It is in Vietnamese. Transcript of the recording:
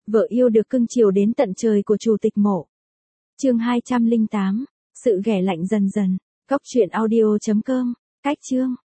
Vợ yêu được cưng chiều đến tận trời của chủ tịch Mộ. Chương 208. Sự ghẻ lạnh dần dần. Góc truyện audio.com. Cách chương.